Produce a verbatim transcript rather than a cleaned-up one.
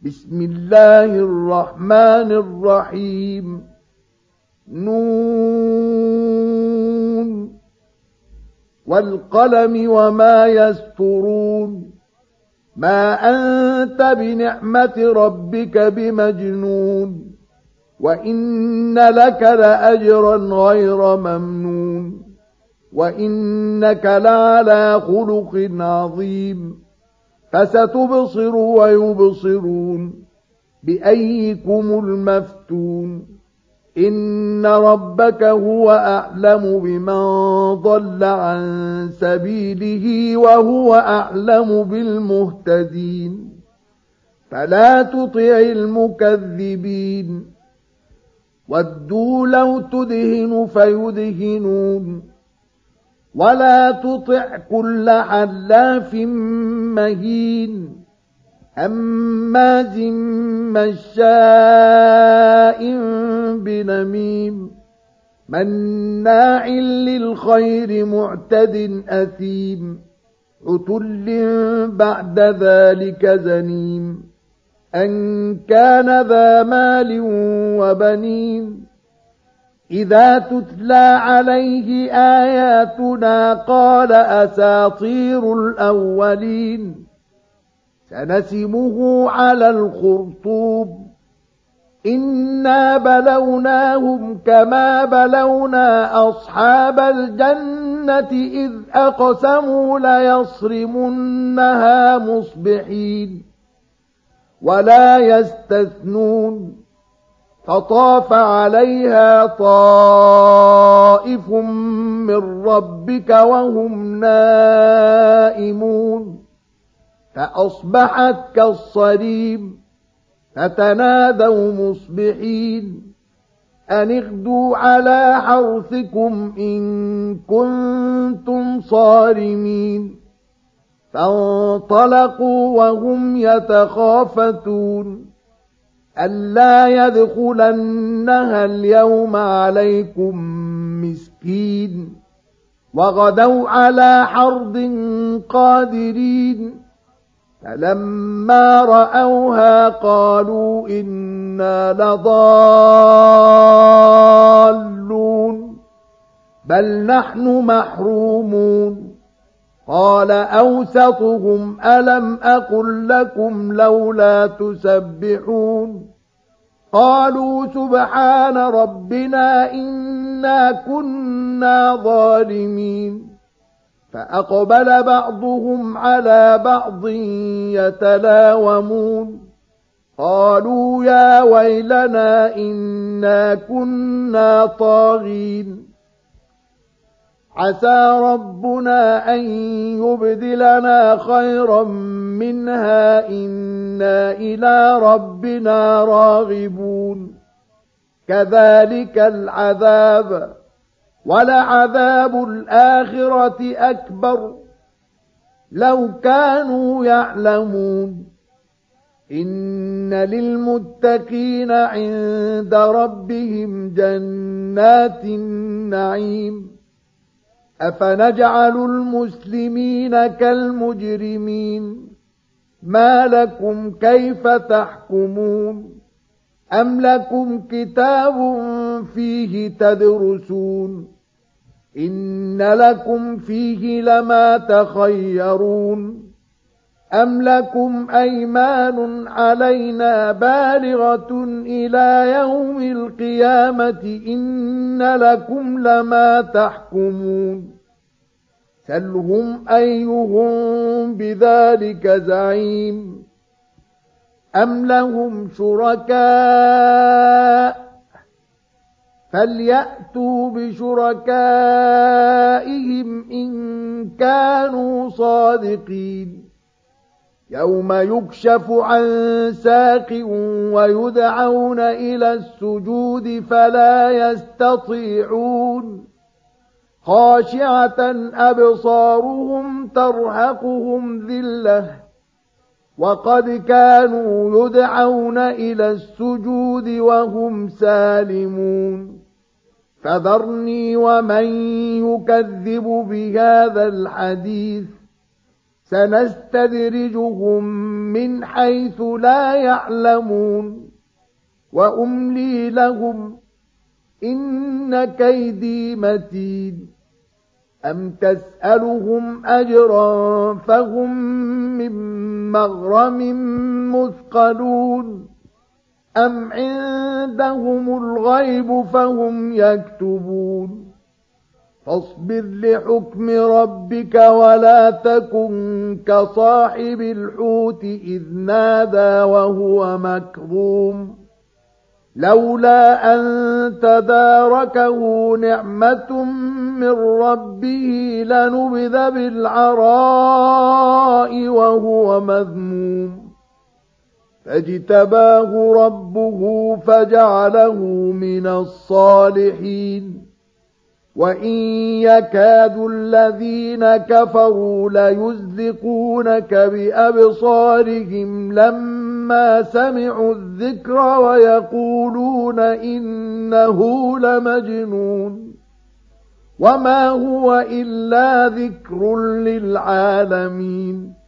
بسم الله الرحمن الرحيم. نون والقلم وما يسطرون. ما أنت بنعمة ربك بمجنون، وإن لك لأجرا غير ممنون، وإنك لعلى خلق عظيم. فستبصر ويبصرون بأيكم المفتون. إن ربك هو أعلم بمن ضل عن سبيله وهو أعلم بالمهتدين. فلا تطع المكذبين. ودوا لو تدهن فيدهنون. ولا تطع كل حلاف مهين هماز مشاء بنميم مناع للخير معتد أثيم عتل بعد ذلك زنيم أن كان ذا مال وبنين. إذا تتلى عليه آياتنا قال أساطير الأولين. سنسمه على الخرطوم. إنا بلوناهم كما بلونا أصحاب الجنة إذ أقسموا ليصرمنها مصبحين ولا يستثنون. فطاف عليها طائف من ربك وهم نائمون فأصبحت كالصريم. فتنادوا مصبحين أن اغدوا على حرثكم إن كنتم صارمين. فانطلقوا وهم يتخافتون ألا يدخلنها اليوم عليكم مسكين. وغدوا على حرد قادرين. فلما رأوها قالوا إنا لضالون بل نحن محرومون. قال أوسطهم ألم أقل لكم لولا تسبحون. قالوا سبحان ربنا إنا كنا ظالمين. فأقبل بعضهم على بعض يتلاومون قالوا يا ويلنا إنا كنا طاغين. عسى ربنا أن يبدلنا خيرا منها إنا إلى ربنا راغبون. كذلك العذاب ولعذاب الآخرة أكبر لو كانوا يعلمون. إن للمتقين عند ربهم جنات النعيم. أفنجعل المسلمين كالمجرمين. ما لكم كيف تحكمون. أم لكم كتاب فيه تدرسون. إن لكم فيه لما تخيرون. أم لكم أيمان علينا بالغة إلى يوم القيامة إن لكم لما تحكمون. سلهم أيهم بذلك زعيم. أم لهم شركاء فليأتوا بشركائهم إن كانوا صادقين. يوم يكشف عن ساق ويدعون إلى السجود فلا يستطيعون. خاشعة أبصارهم ترهقهم ذلة وقد كانوا يدعون إلى السجود وهم سالمون. فذرني ومن يكذب بهذا الحديث سنستدرجهم من حيث لا يعلمون وأملي لهم إن كيدي متين أم تسألهم أجرا فهم من مغرم مثقلون أم عندهم الغيب فهم يكتبون فاصبر لحكم ربك ولا تكن كصاحب الحوت إذ نادى وهو مكظوم لولا أن تداركه نعمة من ربه لنبذ بالعراء وهو مذموم فاجتباه ربه فجعله من الصالحين وإن يكاد الذين كفروا ليزلقونك بأبصارهم لما سمعوا الذكر ويقولون إنه لمجنون وما هو إلا ذكر للعالمين